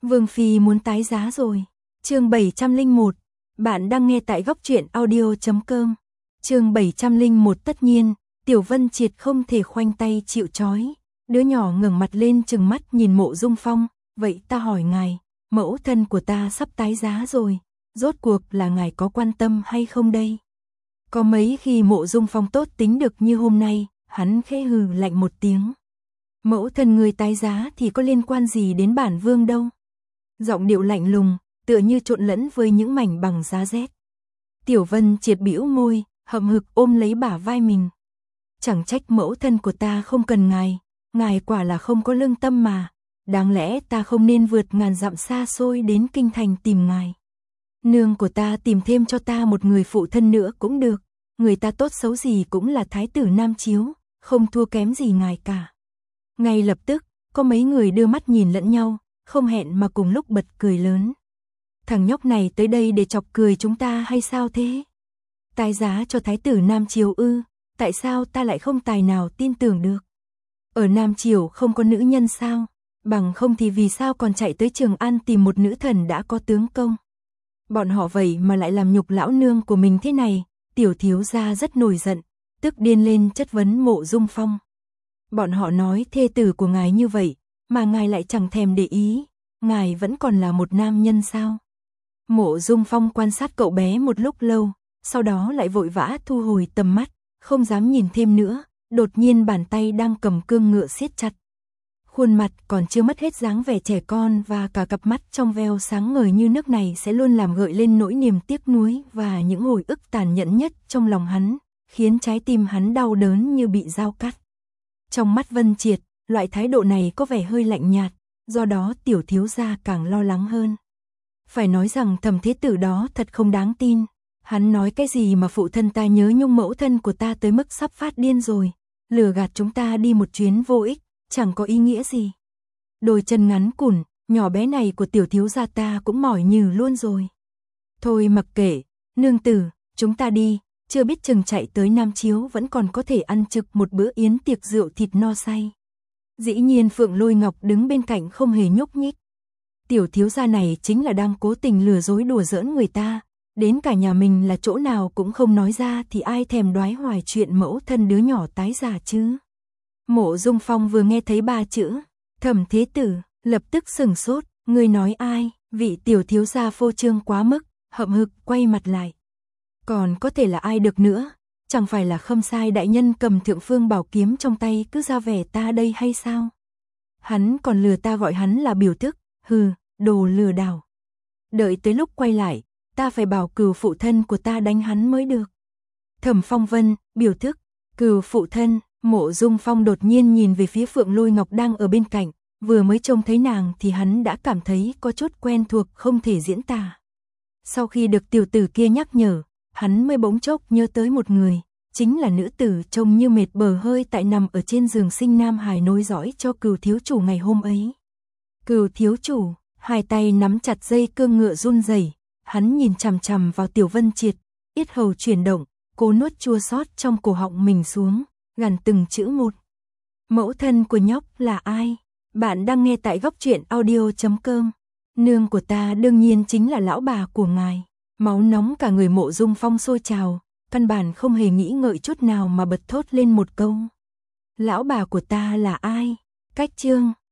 Vương Phi muốn tái giá rồi. Chương 701. Bạn đang nghe tại góc truyện audio.com. Chương 701. Tất nhiên, Tiểu Vân Triệt không thể khoanh tay chịu trói. Đứa nhỏ ngẩng mặt lên trừng mắt nhìn Mộ Dung Phong, "Vậy ta hỏi ngài, mẫu thân của ta sắp tái giá rồi, rốt cuộc là ngài có quan tâm hay không đây?" Có mấy khi Mộ Dung Phong tốt tính được như hôm nay, hắn khẽ hừ lạnh một tiếng. "Mẫu thân người tái giá thì có liên quan gì đến bản vương đâu?" Giọng điệu lạnh lùng, tựa như trộn lẫn với những mảnh bằng giá rét. Tiểu Vân Triệt bĩu môi, hậm hực ôm lấy bả vai mình. "Chẳng trách mẫu thân của ta không cần ngài quả là không có lương tâm mà, đáng lẽ ta không nên vượt ngàn dặm xa xôi đến kinh thành tìm ngài. Nương của ta tìm thêm cho ta một người phụ thân nữa cũng được, người ta tốt xấu gì cũng là thái tử Nam Chiếu, không thua kém gì ngài cả." Ngay lập tức, có mấy người đưa mắt nhìn lẫn nhau, không hẹn mà cùng lúc bật cười lớn. "Thằng nhóc này tới đây để chọc cười chúng ta hay sao thế? Tái giá cho thái tử Nam Triều ư? Tại sao ta lại không tài nào tin tưởng được? Ở Nam Triều không có nữ nhân sao? Bằng không thì vì sao còn chạy tới Trường An tìm một nữ thần đã có tướng công? Bọn họ vậy mà lại làm nhục lão nương của mình thế này." Tiểu thiếu gia rất nổi giận, tức điên lên chất vấn Mộ Dung Phong. "Bọn họ nói thê tử của ngài như vậy, mà ngài lại chẳng thèm để ý, ngài vẫn còn là một nam nhân sao?" Mộ Dung Phong quan sát cậu bé một lúc lâu, sau đó lại vội vã thu hồi tầm mắt, không dám nhìn thêm nữa, đột nhiên bàn tay đang cầm cương ngựa siết chặt. Khuôn mặt còn chưa mất hết dáng vẻ trẻ con và cả cặp mắt trong veo sáng ngời như nước này sẽ luôn làm gợi lên nỗi niềm tiếc nuối và những hồi ức tàn nhẫn nhất trong lòng hắn, khiến trái tim hắn đau đớn như bị dao cắt. Trong mắt Vân Triệt, loại thái độ này có vẻ hơi lạnh nhạt, do đó tiểu thiếu gia càng lo lắng hơn. Phải nói rằng Thẩm thế tử đó thật không đáng tin. Hắn nói cái gì mà phụ thân ta nhớ nhung mẫu thân của ta tới mức sắp phát điên rồi, lừa gạt chúng ta đi một chuyến vô ích, chẳng có ý nghĩa gì. Đôi chân ngắn cùn, nhỏ bé này của tiểu thiếu gia ta cũng mỏi nhừ luôn rồi. Thôi mặc kệ, nương tử, chúng ta đi, chưa biết chừng chạy tới Nam Chiếu vẫn còn có thể ăn trực một bữa yến tiệc rượu thịt no say." Dĩ nhiên Phượng Lôi Ngọc đứng bên cạnh không hề nhúc nhích. Tiểu thiếu gia này chính là đang cố tình lừa dối đùa giỡn người ta, đến cả nhà mình là chỗ nào cũng không nói ra thì ai thèm đoái hoài chuyện mẫu thân đứa nhỏ tái giả chứ. Mộ Dung Phong vừa nghe thấy ba chữ Thẩm thế tử, lập tức sửng sốt, "Ngươi nói ai?" Vị tiểu thiếu gia phô trương quá mức, hậm hực quay mặt lại. "Còn có thể là ai được nữa? Chẳng phải là Khâm Sai đại nhân cầm Thượng Phương bảo kiếm trong tay cứ ra vẻ ta đây hay sao? Hắn còn lừa ta gọi hắn là biểu thức, hừ, đồ lừa đảo. Đợi tới lúc quay lại, ta phải bảo cừu phụ thân của ta đánh hắn mới được." Thẩm Phong Vân, biểu thức, cừu phụ thân. Mộ Dung Phong đột nhiên nhìn về phía Phượng Lôi Ngọc đang ở bên cạnh, vừa mới trông thấy nàng thì hắn đã cảm thấy có chút quen thuộc không thể diễn tả. Sau khi được tiểu tử kia nhắc nhở, hắn mới bỗng chốc nhớ tới một người, chính là nữ tử trông như mệt bờ hơi tại nằm ở trên giường sinh Nam Hải nối dõi cho Cừu thiếu chủ ngày hôm ấy. Cừu thiếu chủ, hai tay nắm chặt dây cương ngựa run rẩy, hắn nhìn chằm chằm vào Tiểu Vân Triệt, yết hầu chuyển động, cố nuốt chua xót trong cổ họng mình xuống, gằn từng chữ một. "Mẫu thân của nhóc là ai?" Bạn đang nghe tại góc truyện audio.com. "Nương của ta đương nhiên chính là lão bà của ngài." Máu nóng cả người Mộ Dung Phong sôi trào, căn bản không hề nghĩ ngợi chút nào mà bật thốt lên một câu. "Lão bà của ta là ai?" Cách chương